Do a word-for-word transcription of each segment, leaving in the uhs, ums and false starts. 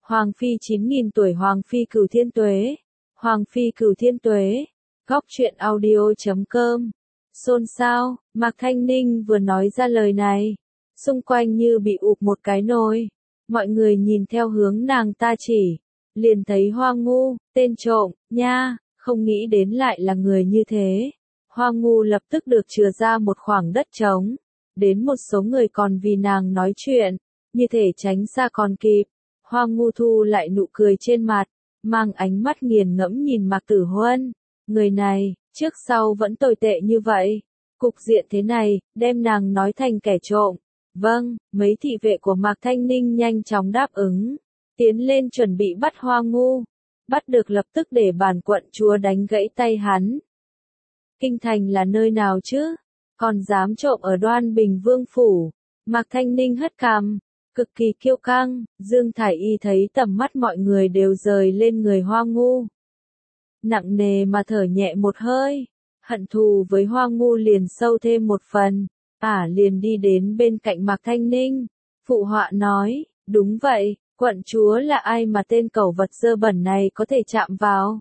Hoàng phi chín nghìn tuổi, Hoàng phi cửu thiên tuế. Hoàng phi cửu thiên tuế. Góc truyện audio chấm com. Xôn xao, Mạc Thanh Ninh vừa nói ra lời này, xung quanh như bị ụp một cái nồi. Mọi người nhìn theo hướng nàng ta chỉ, liền thấy Hoa Ngu, tên trộm, nha, không nghĩ đến lại là người như thế. Hoa Ngu lập tức được chừa ra một khoảng đất trống, đến một số người còn vì nàng nói chuyện, như thể tránh xa còn kịp. Hoa Ngu thu lại nụ cười trên mặt, mang ánh mắt nghiền ngẫm nhìn Mạc Tử Huân. Người này, trước sau vẫn tồi tệ như vậy. Cục diện thế này, đem nàng nói thành kẻ trộm. Vâng, mấy thị vệ của Mạc Thanh Ninh nhanh chóng đáp ứng, tiến lên chuẩn bị bắt Hoa Ngu. Bắt được lập tức để bản quận chúa đánh gãy tay hắn. Kinh thành là nơi nào chứ? Còn dám trộm ở Đoan Bình Vương phủ. Mạc Thanh Ninh hất cằm, cực kỳ kiêu căng. Dương Thải Y thấy tầm mắt mọi người đều rời lên người Hoa Ngu, nặng nề mà thở nhẹ một hơi. Hận thù với Hoa Ngu liền sâu thêm một phần. Ả liền đi đến bên cạnh Mạc Thanh Ninh, phụ họa nói, đúng vậy, quận chúa là ai mà tên cẩu vật dơ bẩn này có thể chạm vào.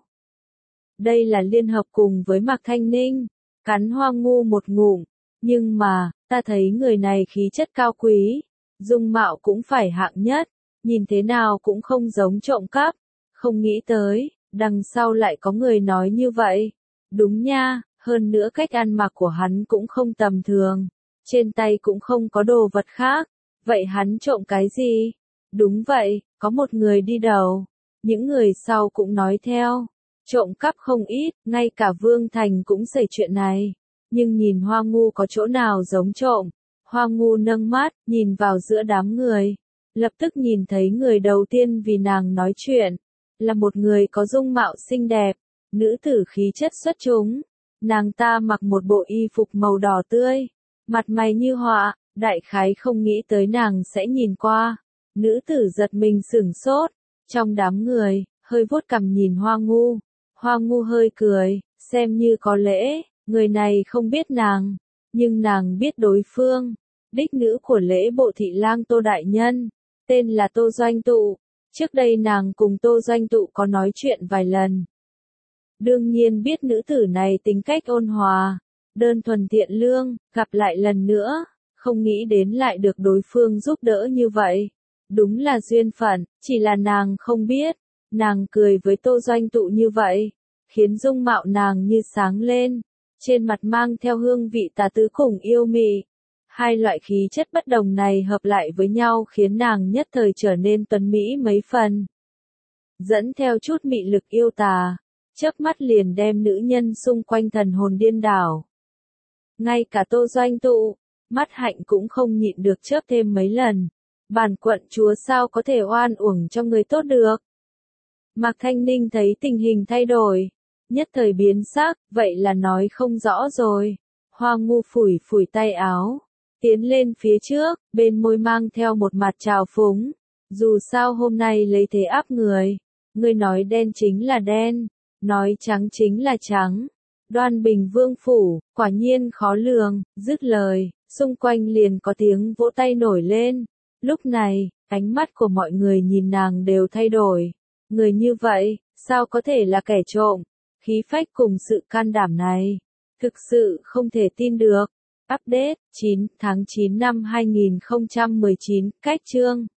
Đây là liên hợp cùng với Mạc Thanh Ninh, cắn Hoa Ngu một ngụm, nhưng mà, ta thấy người này khí chất cao quý, dung mạo cũng phải hạng nhất, nhìn thế nào cũng không giống trộm cắp, không nghĩ tới, đằng sau lại có người nói như vậy. Đúng nha, hơn nữa cách ăn mặc của hắn cũng không tầm thường. Trên tay cũng không có đồ vật khác. Vậy hắn trộm cái gì? Đúng vậy, có một người đi đầu. Những người sau cũng nói theo. Trộm cắp không ít, ngay cả Vương Thành cũng xảy chuyện này. Nhưng nhìn Hoa Ngu có chỗ nào giống trộm. Hoa Ngu nâng mắt, nhìn vào giữa đám người. Lập tức nhìn thấy người đầu tiên vì nàng nói chuyện. Là một người có dung mạo xinh đẹp. Nữ tử khí chất xuất chúng. Nàng ta mặc một bộ y phục màu đỏ tươi. Mặt mày như họa, đại khái không nghĩ tới nàng sẽ nhìn qua. Nữ tử giật mình sửng sốt, trong đám người, hơi vuốt cằm nhìn Hoa Ngu. Hoa Ngu hơi cười, xem như có lễ, người này không biết nàng, nhưng nàng biết đối phương. Đích nữ của lễ bộ thị lang Tô Đại Nhân, tên là Tô Doanh Tụ. Trước đây nàng cùng Tô Doanh Tụ có nói chuyện vài lần. Đương nhiên biết nữ tử này tính cách ôn hòa, đơn thuần thiện lương, gặp lại lần nữa, không nghĩ đến lại được đối phương giúp đỡ như vậy. Đúng là duyên phận, chỉ là nàng không biết, nàng cười với Tô Doanh Tụ như vậy, khiến dung mạo nàng như sáng lên, trên mặt mang theo hương vị tà tứ khủng yêu mị. Hai loại khí chất bất đồng này hợp lại với nhau khiến nàng nhất thời trở nên tuấn mỹ mấy phần. Dẫn theo chút mị lực yêu tà, chớp mắt liền đem nữ nhân xung quanh thần hồn điên đảo. Ngay cả Tô Doanh Tụ, mắt hạnh cũng không nhịn được chớp thêm mấy lần. Bản quận chúa sao có thể oan uổng cho người tốt được. Mạc Thanh Ninh thấy tình hình thay đổi, nhất thời biến sắc, vậy là nói không rõ rồi. Hoa Ngu phủi phủi tay áo, tiến lên phía trước, bên môi mang theo một mặt trào phúng. Dù sao hôm nay lấy thế áp người, người nói đen chính là đen, nói trắng chính là trắng. Đoan Bình Vương phủ, quả nhiên khó lường. Dứt lời, xung quanh liền có tiếng vỗ tay nổi lên. Lúc này, ánh mắt của mọi người nhìn nàng đều thay đổi. Người như vậy, sao có thể là kẻ trộm? Khí phách cùng sự can đảm này, thực sự không thể tin được. Update, chín tháng chín năm hai nghìn không trăm mười chín, cách chương.